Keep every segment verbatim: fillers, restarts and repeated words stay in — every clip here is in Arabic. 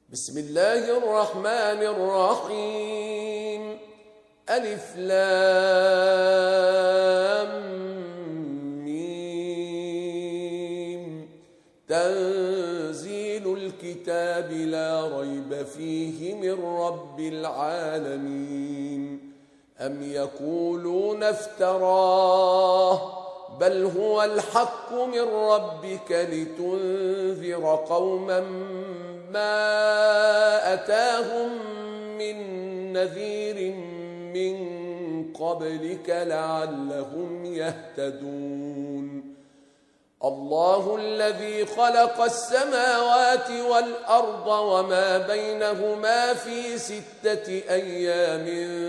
بسم الله الرحمن الرحيم. ألف لام ميم. تنزيل الكتاب لا ريب فيه من رب العالمين. أم يقولون افتراه بل هو الحق من ربك لتنذر قوما ما أتاهم من نذير من قبلك لعلهم يهتدون. الله الذي خلق السماوات والأرض وما بينهما في ستة أيام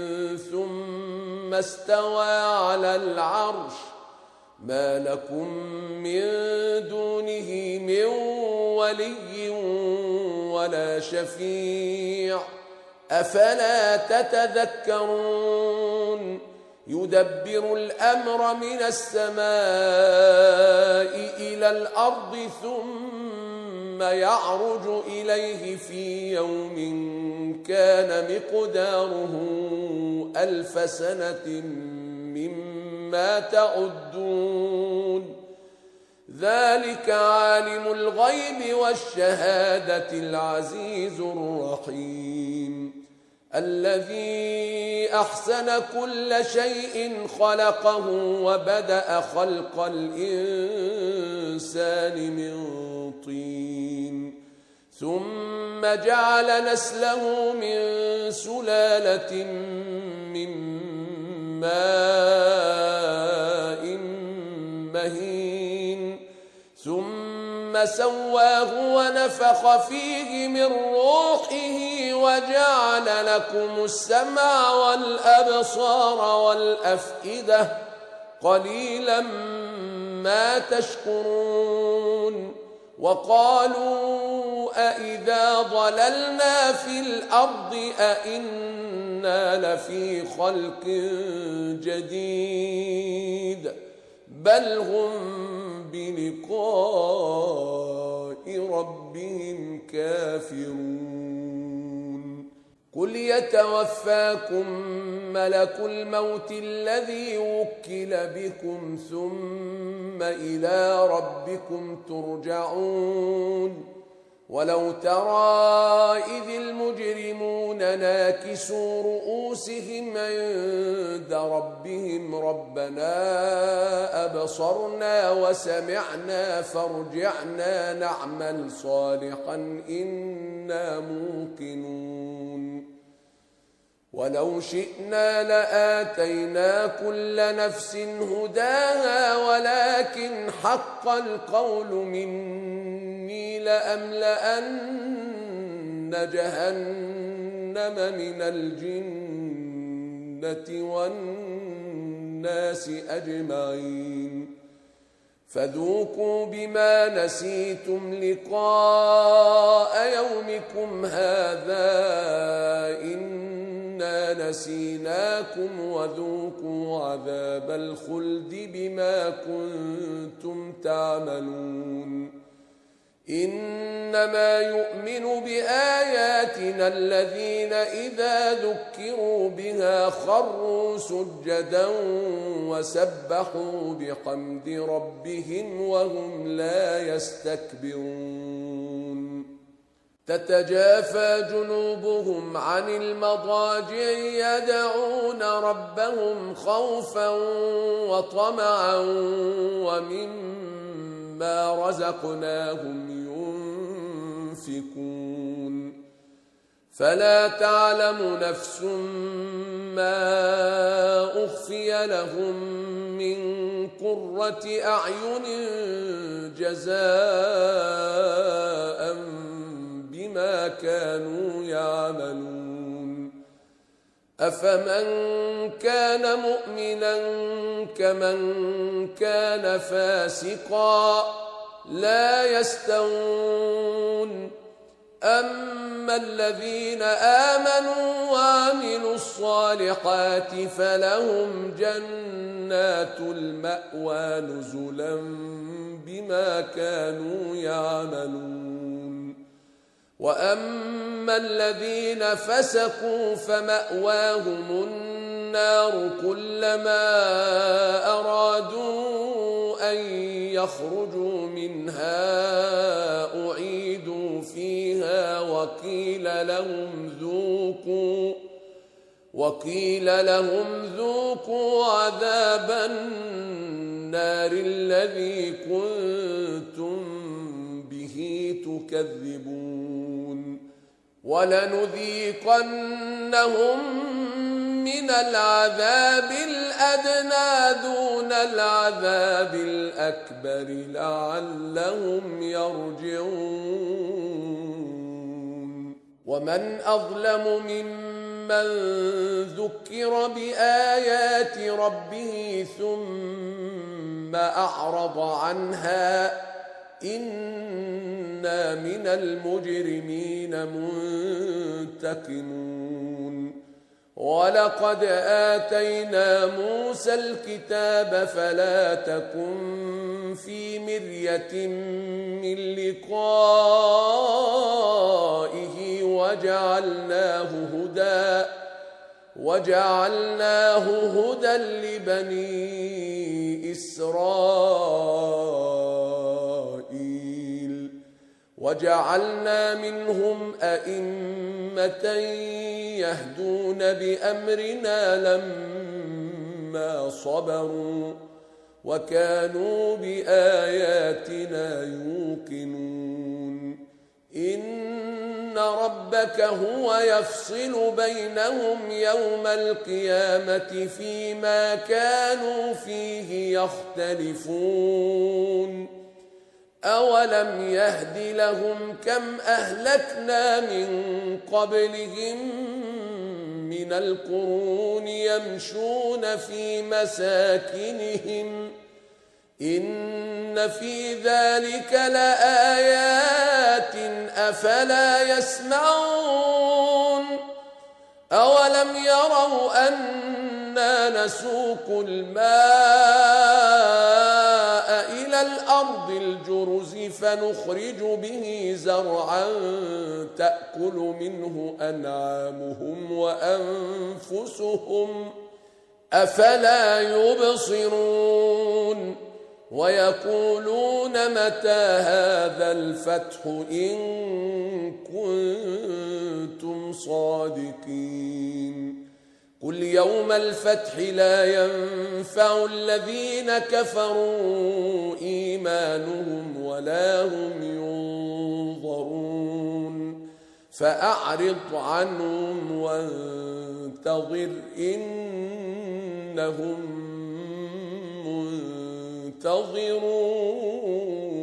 ثم استوى على العرش. ما لكم من دونه من ولي ولا شفيع أفلا تتذكرون. يدبر الأمر من السماء إلى الأرض ثم يعرج إليه في يوم كان مقداره ألف سنة مما تعدون. ذلك عالم الغيب والشهادة العزيز الرحيم. الذي أحسن كل شيء خلقه وبدأ خلق الإنسان من طين ثم جعل نسله من سلالة من ماء مهين ثم سواه ونفخ فيه من روحه وجعل لكم السمع والأبصار والأفئدة قليلا ما تشكرون. وقالوا أإذا ضللنا في الأرض أإنا لفي خلق جديد بل هم بلقاء ربهم كافرون. قل يتوفاكم ملك الموت الذي وكل بكم ثم إلى ربكم ترجعون. ولو ترى إذ المجرمون ناكسوا رؤوسهم عند ربهم ربنا أبصرنا وسمعنا فارجعنا نعمل صالحا إنا موقنون. ولو شئنا لآتينا كل نفس هداها ولكن حق القول مني لأملأن جهنم من الجنة والناس أجمعين. فذوقوا بما نسيتم لقاء يومكم هذا إنا نسيناكم وذوقوا عذاب الخلد بما كنتم تعملون. إنما يؤمن بآياتنا الذين إذا ذكروا بها خروا سجدا وسبحوا بحمد ربهم وهم لا يستكبرون. تتجافى جنوبهم عن المضاجع يدعون ربهم خوفا وطمعا ومما رزقناهم ينفقون. فلا تعلم نفس ما أخفي لهم من قرة أعين جزاء بما كانوا يعملون. أفمن كان مؤمنا كمن كان فاسقا لا يستوون. أما الذين آمنوا وعملوا الصالحات فلهم جنات المأوى نزلا بما كانوا يعملون. وأما الذين فسقوا فمأواهم النار كلما أرادوا أن يخرجوا منها أعيدوا فيها وقيل لهم ذوقوا وقيل لهم ذوقوا عذاب النار الذي كنتم به تكذبون ولنذيقنهم من العذاب الأدنى دون العذاب الأكبر لعلهم يرجعون ومن أظلم ممن ذكر بآيات ربه ثم أعرض عنها إنا من المجرمين منتقمون ولقد آتينا موسى الكتاب فلا تكن في مرية من لقائه وجعلناه هدى وجعلناه هدى لبني إسرائيل وجعلنا منهم أئمة يهدون بأمرنا لما صبروا وكانوا بآياتنا يوقنون إن ربك هو يفصل بينهم يوم القيامة فيما كانوا فيه يختلفون أولم يهد لهم كم أهلكنا من قبلهم من القرون يمشون في مساكنهم إن في ذلك لآيات أفلا يسمعون أولم يروا أنا نسوق الماء إلى الأرض الجرز فنخرج به زرعا تأكل منه أنعامهم وأنفسهم أفلا يبصرون ويقولون متى هذا الفتح إن كنتم صادقين قل يوم الفتح لا ينفع الذين كفروا إيمانهم ولا هم ينظرون فأعرض عنهم وانتظر إنهم منتظرون